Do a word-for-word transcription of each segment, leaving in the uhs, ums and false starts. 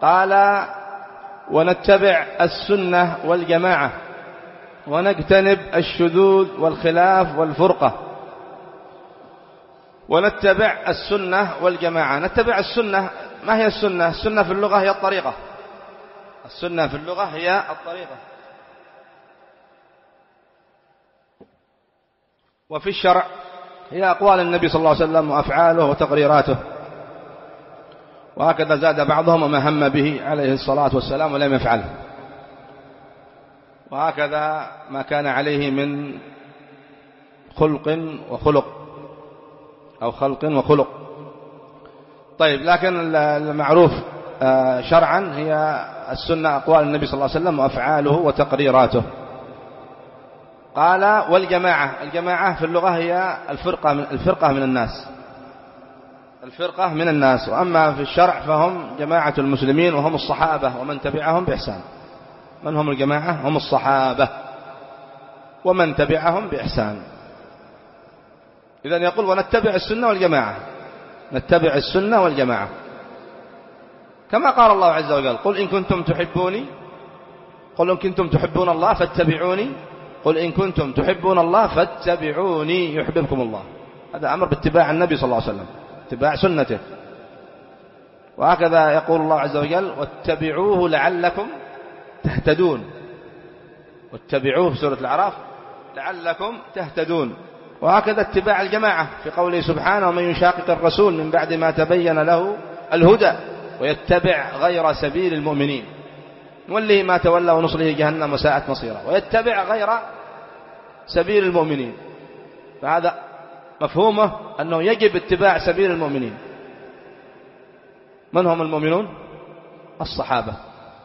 قال ونتبع السنة والجماعة ونجتنب الشذوذ والخلاف والفرقة. ونتبع السنة والجماعة. نتبع السنة، ما هي السنة؟ السنة في اللغة هي الطريقة. السنة في اللغة هي الطريقة. وفي الشرع هي أقوال النبي صلى الله عليه وسلم وأفعاله وتقريراته. وهكذا زاد بعضهم وما هم به عليه الصلاة والسلام ولم يفعله. وهكذا ما كان عليه من خلق وخلق أو خلق وخلق. طيب، لكن المعروف شرعا هي السنة أقوال النبي صلى الله عليه وسلم وأفعاله وتقريراته. قال والجماعة. الجماعة في اللغة هي الفرقة من, الفرقة من الناس الفرقة من الناس. وأما في الشرع فهم جماعة المسلمين وهم الصحابة ومن تبعهم بإحسان. من هم الجماعة؟ هم الصحابة ومن تبعهم بإحسان. إذن يقول ونتبع السنة والجماعة. نتبع السنة والجماعة كما قال الله عز وجل: قل إن كنتم تحبوني قل إن كنتم تحبون الله فاتبعوني قل إن كنتم تحبون الله فاتبعوني يحببكم الله. هذا أمر باتباع النبي صلى الله عليه وسلم، اتباع سنته. وهكذا يقول الله عز وجل: واتبعوه لعلكم تهتدون. واتبعوه في سورة الأعراف لعلكم تهتدون. وهكذا اتباع الجماعة في قوله سبحانه: ومن يشاقق الرسول من بعد ما تبين له الهدى ويتبع غير سبيل المؤمنين نوله ما تولى ونصله جهنم وساءت مصيرا. ويتبع غير سبيل المؤمنين، فهذا مفهومه أنه يجب اتباع سبيل المؤمنين. من هم المؤمنون؟ الصحابة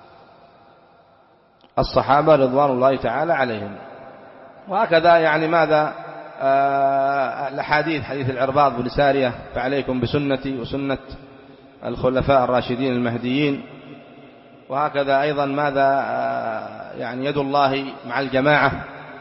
الصحابة رضوان الله تعالى عليهم. وهكذا يعني ماذا آه الحديث حديث العرباض بن سارية: فعليكم بسنتي وسنة الخلفاء الراشدين المهديين. وهكذا أيضا ماذا آه يعني يد الله مع الجماعة.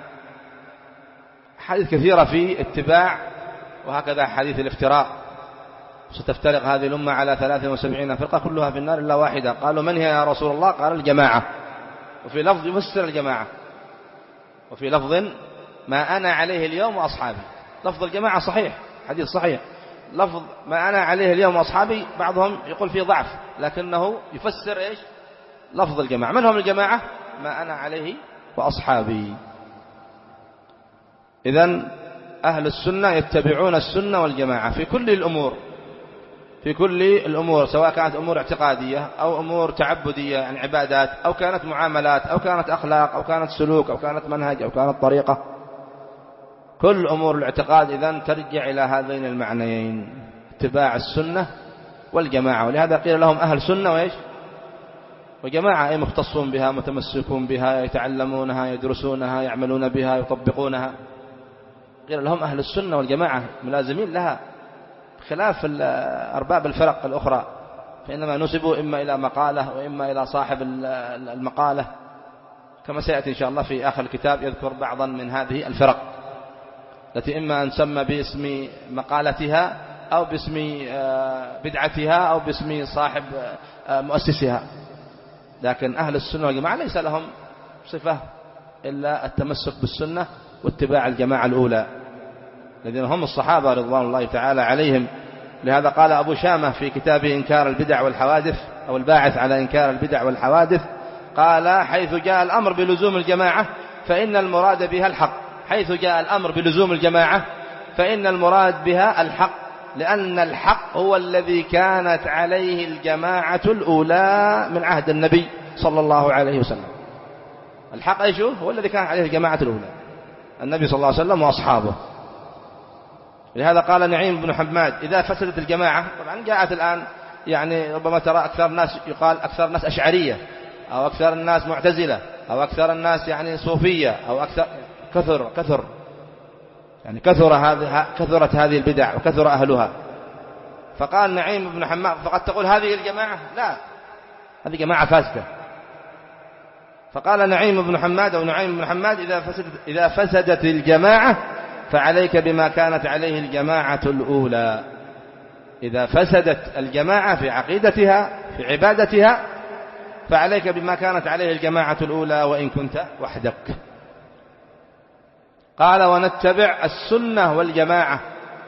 حديث كثيرة في اتباع. وهكذا حديث الافتراق: ستفترق هذه الأمة على ثلاث وسبعين فرقة كلها في النار إلا واحدة. قالوا: من هي يا رسول الله؟ قال: الجماعة. وفي لفظ يفسر الجماعة، وفي لفظ: ما أنا عليه اليوم وأصحابي. لفظ الجماعة صحيح، حديث صحيح. لفظ ما أنا عليه اليوم وأصحابي بعضهم يقول فيه ضعف، لكنه يفسر إيش؟ لفظ الجماعة. من هم الجماعة؟ ما أنا عليه وأصحابي. إذن أهل السنة يتبعون السنة والجماعة في كل الأمور في كل الأمور سواء كانت أمور اعتقادية أو أمور تعبدية يعني عبادات، أو كانت معاملات، أو كانت أخلاق، أو كانت سلوك، أو كانت منهج، أو كانت طريقة. كل أمور الاعتقاد إذن ترجع إلى هذين المعنيين: اتباع السنة والجماعة. ولهذا قيل لهم أهل سنة وإيش؟ وجماعة، أي مختصون بها، متمسكون بها، يتعلمونها، يدرسونها، يعملون بها، يطبقونها. قيل لهم أهل السنة والجماعة، ملازمين لها، خلاف أرباب الفرق الأخرى، فإنما نسبوا إما إلى مقالة وإما إلى صاحب المقالة، كما سيأتي إن شاء الله في آخر الكتاب يذكر بعضا من هذه الفرق التي إما أن تسمى باسم مقالتها أو باسم بدعتها أو باسم صاحب مؤسسها. لكن أهل السنة والجماعة ليس لهم صفة إلا التمسك بالسنة واتباع الجماعة الأولى الذين هم الصحابة رضوان الله تعالى عليهم. لهذا قال أبو شامة في كتابه إنكار البدع والحوادث أو الباعث على إنكار البدع والحوادث، قال: حيث جاء الأمر بلزوم الجماعة فإن المراد بها الحق. حيث جاء الأمر بلزوم الجماعة فإن المراد بها الحق، لأن الحق هو الذي كانت عليه الجماعة الأولى من عهد النبي صلى الله عليه وسلم. الحق أيش هو؟ الذي كان عليه الجماعة الأولى، النبي صلى الله عليه وسلم وأصحابه. لهذا قال نعيم بن حماد: إذا فسدت الجماعة. طبعا جاءت الآن يعني ربما ترى أكثر الناس يقال أكثر الناس أشعرية، أو أكثر الناس معتزلة، أو أكثر الناس يعني صوفية، أو أكثر كثر كثر يعني كثر هذه كثرت هذه البدع وكثر أهلها. فقال نعيم بن حماد: فقد تقول هذه الجماعة؟ لا، هذه جماعة فاسدة. فقال نعيم بن حماد أو نعيم بن حماد: إذا فسدت إذا فسدت الجماعة فعليك بما كانت عليه الجماعة الأولى. إذا فسدت الجماعة في عقيدتها في عبادتها فعليك بما كانت عليه الجماعة الأولى وإن كنت وحدك. قال ونتبع السنة والجماعة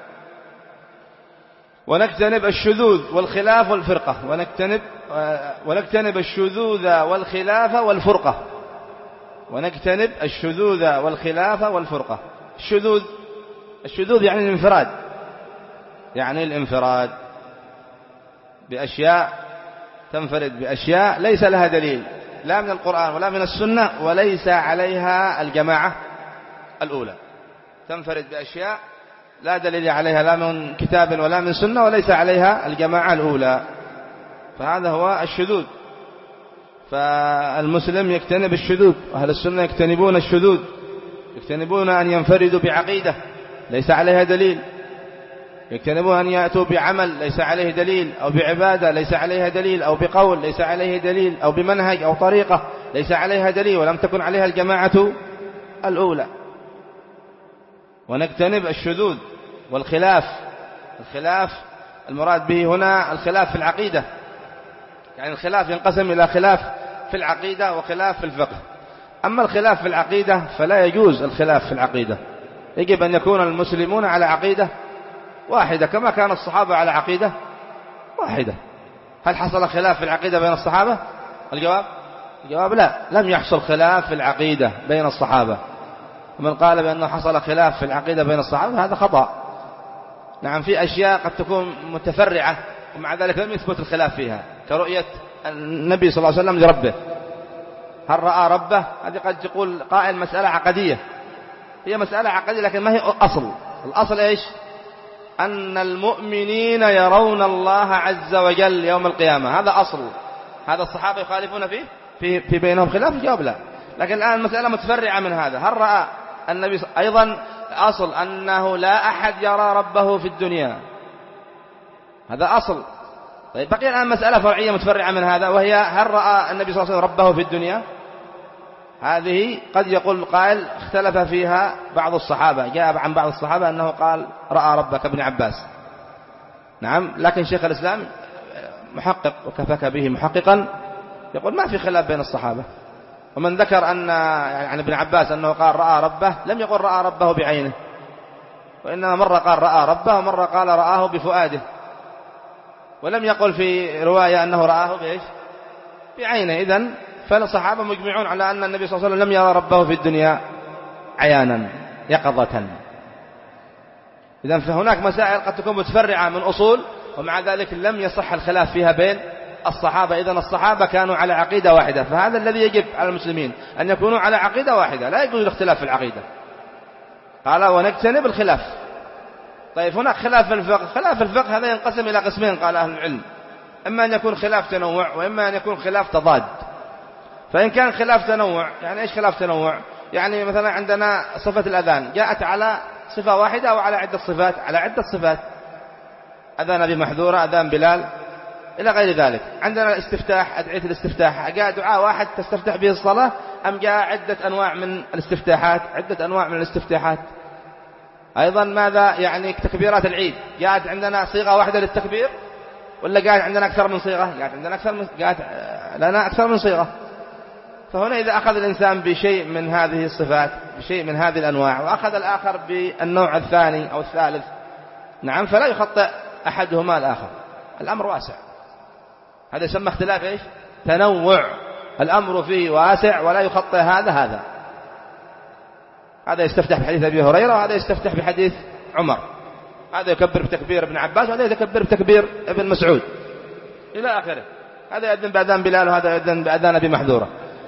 ونجتنب الشذوذ والخلاف والفرقة. ونجتنب ونجتنب الشذوذ والخلاف والفرقة. ونجتنب الشذوذ والخلاف والفرقة. الشذوذ الشذوذ يعني الانفراد، يعني الانفراد بأشياء، تنفرد بأشياء ليس لها دليل لا من القرآن ولا من السنة وليس عليها الجماعة الأولى. تنفرد بأشياء لا دليل عليها لا من كتاب ولا من سنة وليس عليها الجماعة الأولى، فهذا هو الشذوذ. فالمسلم يجتنب الشذوذ، وأهل السنة يجتنبون الشذوذ، يجتنبون أن ينفردوا بعقيدة ليس عليها دليل، يجتنبون أن يأتوا بعمل ليس عليه دليل، أو بعبادة ليس عليها دليل، أو بقول ليس عليه دليل، أو بمنهج أو طريقة ليس عليها دليل ولم تكن عليها الجماعة الأولى. ونجتنب الشذوذ والخلاف. الخلاف المراد به هنا الخلاف في العقيدة، يعني الخلاف ينقسم إلى خلاف في العقيدة وخلاف في الفقه. أما الخلاف في العقيدة فلا يجوز الخلاف في العقيدة، يجب أن يكون المسلمون على عقيدة واحدة كما كان الصحابة على عقيدة واحدة. هل حصل خلاف في العقيدة بين الصحابة؟ الجواب الجواب لا، لم يحصل خلاف في العقيدة بين الصحابة. ومن قال بأنه حصل خلاف في العقيدة بين الصحابة هذا خطأ. نعم، في أشياء قد تكون متفرعة ومع ذلك لم يثبت الخلاف فيها، كرؤية النبي صلى الله عليه وسلم لربه، هل رأى ربه؟ هذه قد تقول قائل مسألة عقدية، هي مسألة عقدية لكن ما هي أصل. الأصل إيش؟ أن المؤمنين يرون الله عز وجل يوم القيامة، هذا أصل. هذا الصحابة يخالفون فيه في, في بينهم خلاف؟ الجواب لا. لكن الآن المسألة متفرعة من هذا، هل رأى النبي أيضا أصل أنه لا أحد يرى ربه في الدنيا، هذا أصل. طيب بقي الآن مسألة فرعية متفرعة من هذا، وهي هل رأى النبي صلى الله عليه وسلم ربه في الدنيا؟ هذه قد يقول قائل اختلف فيها بعض الصحابة، جاء عن بعض الصحابة أنه قال رأى ربك ابن عباس. نعم، لكن شيخ الإسلام محقق وكفاك به محققا يقول ما في خلاف بين الصحابة. ومن ذكر أن يعني عن ابن عباس أنه قال رأى ربه لم يقل رأى ربه بعينه، وإنما مرة قال رأى ربه ومرة قال رآه بفؤاده، ولم يقل في رواية أنه رآه بإيش؟ بعينه. إذن فالصحابة مجمعون على أن النبي صلى الله عليه وسلم لم يرى ربه في الدنيا عيانا يقظة. إذن فهناك مسائل قد تكون متفرعة من أصول ومع ذلك لم يصح الخلاف فيها بين الصحابة. إذن الصحابة كانوا على عقيدة واحدة، فهذا الذي يجب على المسلمين أن يكونوا على عقيدة واحدة، لا يجوز الاختلاف في العقيدة. قال ونجتنب الخلاف. طيب هناك خلاف في الفقه. خلاف الفقه هذا ينقسم إلى قسمين قال أهل العلم، إما أن يكون خلاف تنوع وإما أن يكون خلاف تضاد. فإن كان خلاف تنوع، يعني إيش خلاف تنوع؟ يعني مثلا عندنا صفة الأذان جاءت على صفة واحدة أو على عدة صفات؟ على عدة صفات، أذان أبي محذورة، أذان بلال، إلى غير ذلك. عندنا الاستفتاح، أدعية الاستفتاح، جاء دعاء واحد تستفتح به الصلاة أم جاء عدة أنواع من الاستفتاحات؟ عدة أنواع من الاستفتاحات. أيضا ماذا يعني تكبيرات العيد، جاءت عندنا صيغة واحدة للتكبير ولا جاءت عندنا أكثر من صيغة؟ جاءت عندنا أكثر من جاءت لنا أكثر من صيغة. فهنا إذا أخذ الإنسان بشيء من هذه الصفات، بشيء من هذه الأنواع، وأخذ الآخر بالنوع الثاني أو الثالث، نعم، فلا يخطئ أحدهما الآخر، الأمر واسع. هذا يسمى اختلاف إيش؟ تنوع، الأمر فيه واسع ولا يخطئ هذا هذا. هذا يستفتح بحديث أبي هريرة وهذا يستفتح بحديث عمر، هذا يكبر بتكبير ابن عباس وهذا يكبر بتكبير ابن مسعود إلى آخره. هذا يأذن بأذان بلال وهذا يأذن بأذان أبي محذورة.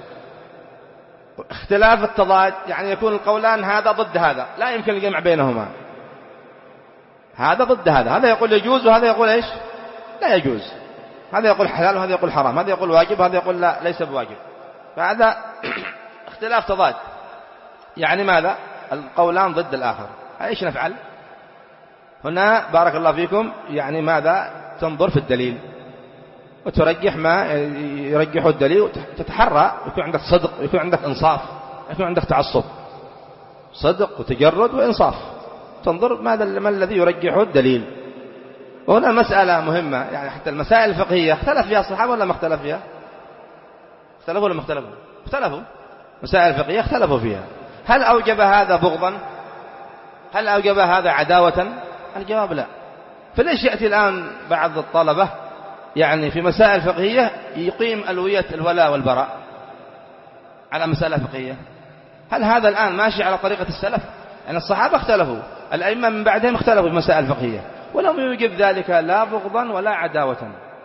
اختلاف التضاد يعني يكون القولان هذا ضد هذا، لا يمكن الجمع بينهما، هذا ضد هذا، هذا يقول يجوز وهذا يقول إيش؟ لا يجوز، هذا يقول حلال وهذا يقول حرام، هذا يقول واجب وهذا يقول لا ليس بواجب. فهذا اختلاف تضاد، يعني ماذا؟ القولان ضد الآخر. ايش نفعل هنا؟ بارك الله فيكم، يعني ماذا؟ تنظر في الدليل وترجح ما يرجحه الدليل، وتتحرى يكون عندك صدق ويكون عندك إنصاف، يكون عندك تعصب، صدق وتجرد وإنصاف، تنظر ماذا ما الذي يرجحه الدليل. وهنا مسألة مهمة، يعني حتى المسائل الفقهية اختلف فيها الصحابة ولا ما اختلف فيها؟ اختلفوا ولا ما اختلفوا؟ اختلفوا. مسائل فقهية اختلفوا فيها. هل أوجب هذا بغضا؟ هل أوجب هذا عداوة؟ الجواب لا. فليش يأتي الآن بعض الطلبة يعني في مسائل فقهية يقيم ألوية الولاء والبراء على مسألة فقهية؟ هل هذا الآن ماشي على طريقة السلف؟ يعني الصحابة اختلفوا، الأئمة من بعدهم اختلفوا في مسائل فقهية، ولم يوجب ذلك لا بغضا ولا عداوة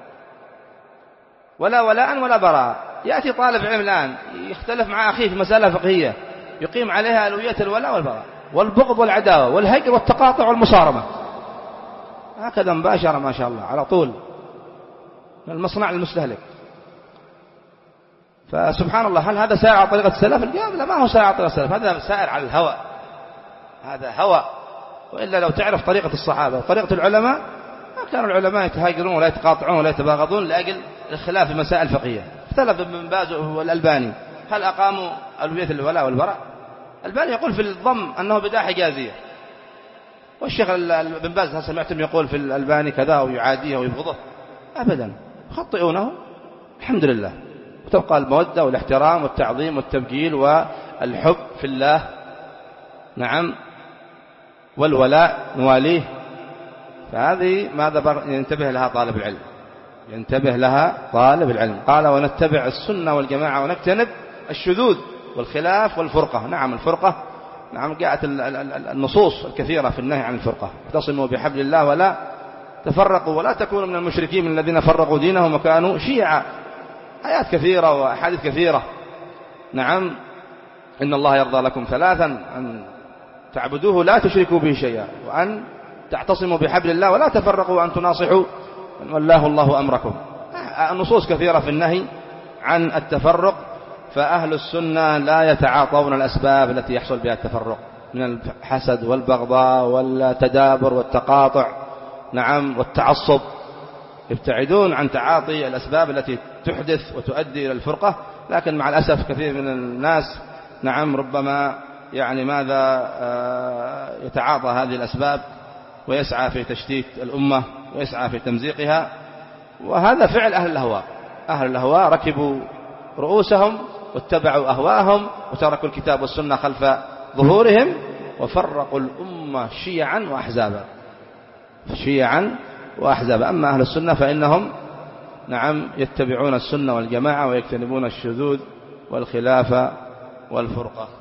ولا ولاء ولا براء. يأتي طالب علم الآن يختلف مع أخيه في مسألة فقهية يقيم عليها ألوية الولاء والبراء والبغض والعداوة والهجر والتقاطع والمصارمة، هكذا مباشرة ما شاء الله على طول المصنع المستهلك. فسبحان الله، هل هذا سائر على طريقة السلف؟ الجواب لا، ما هو سائر على طريقة السلف، هذا سائر على الهوى، هذا هوى. وإلا لو تعرف طريقة الصحابة وطريقة العلماء ما كانوا العلماء يتهاجرون ولا يتقاطعون ولا يتباغضون لأجل الخلاف في مسائل فقهية. اختلف ابن باز والألباني هل أقاموا ألوية الولاء والبراء؟ الألباني يقول في الضم أنه بدعة حجازية، والشيخ ابن باز سمعتم يقول في الألباني كذا ويعاديه ويبغضه. أبدا، يخطئونه الحمد لله، وتبقى المودة والاحترام والتعظيم والتبجيل والحب في الله، نعم، والولاء نواليه. فهذه ماذا ينتبه لها طالب العلم، ينتبه لها طالب العلم. قال ونتبع السنة والجماعة ونجتنب الشذوذ والخلاف والفرقة. نعم الفرقة، نعم جاءت النصوص الكثيرة في النهي عن الفرقة. اعتصموا بحبل الله ولا تفرقوا ولا تكونوا من المشركين من الذين فرقوا دينهم وكانوا شيعا. آيات كثيرة وأحاديث كثيرة. نعم، إن الله يرضى لكم ثلاثا: أن تعبدوه لا تشركوا به شيئا، وأن تعتصموا بحبل الله ولا تفرقوا، وأن تناصحوا من ولاه الله أمركم. النصوص كثيرة في النهي عن التفرق. فأهل السنة لا يتعاطون الأسباب التي يحصل بها التفرق من الحسد والبغضاء والتدابر والتقاطع، نعم، والتعصب. يبتعدون عن تعاطي الأسباب التي تحدث وتؤدي إلى الفرقة. لكن مع الأسف كثير من الناس، نعم، ربما يعني ماذا يتعاطى هذه الأسباب ويسعى في تشتيت الأمة ويسعى في تمزيقها. وهذا فعل أهل الأهواء. أهل الأهواء ركبوا رؤوسهم واتبعوا أهواءهم وتركوا الكتاب والسنة خلف ظهورهم وفرقوا الأمة شيعا وأحزابا، شيعا وأحزابا. أما أهل السنة فإنهم، نعم، يتبعون السنة والجماعة ويجتنبون الشذوذ والخلاف والفرقة.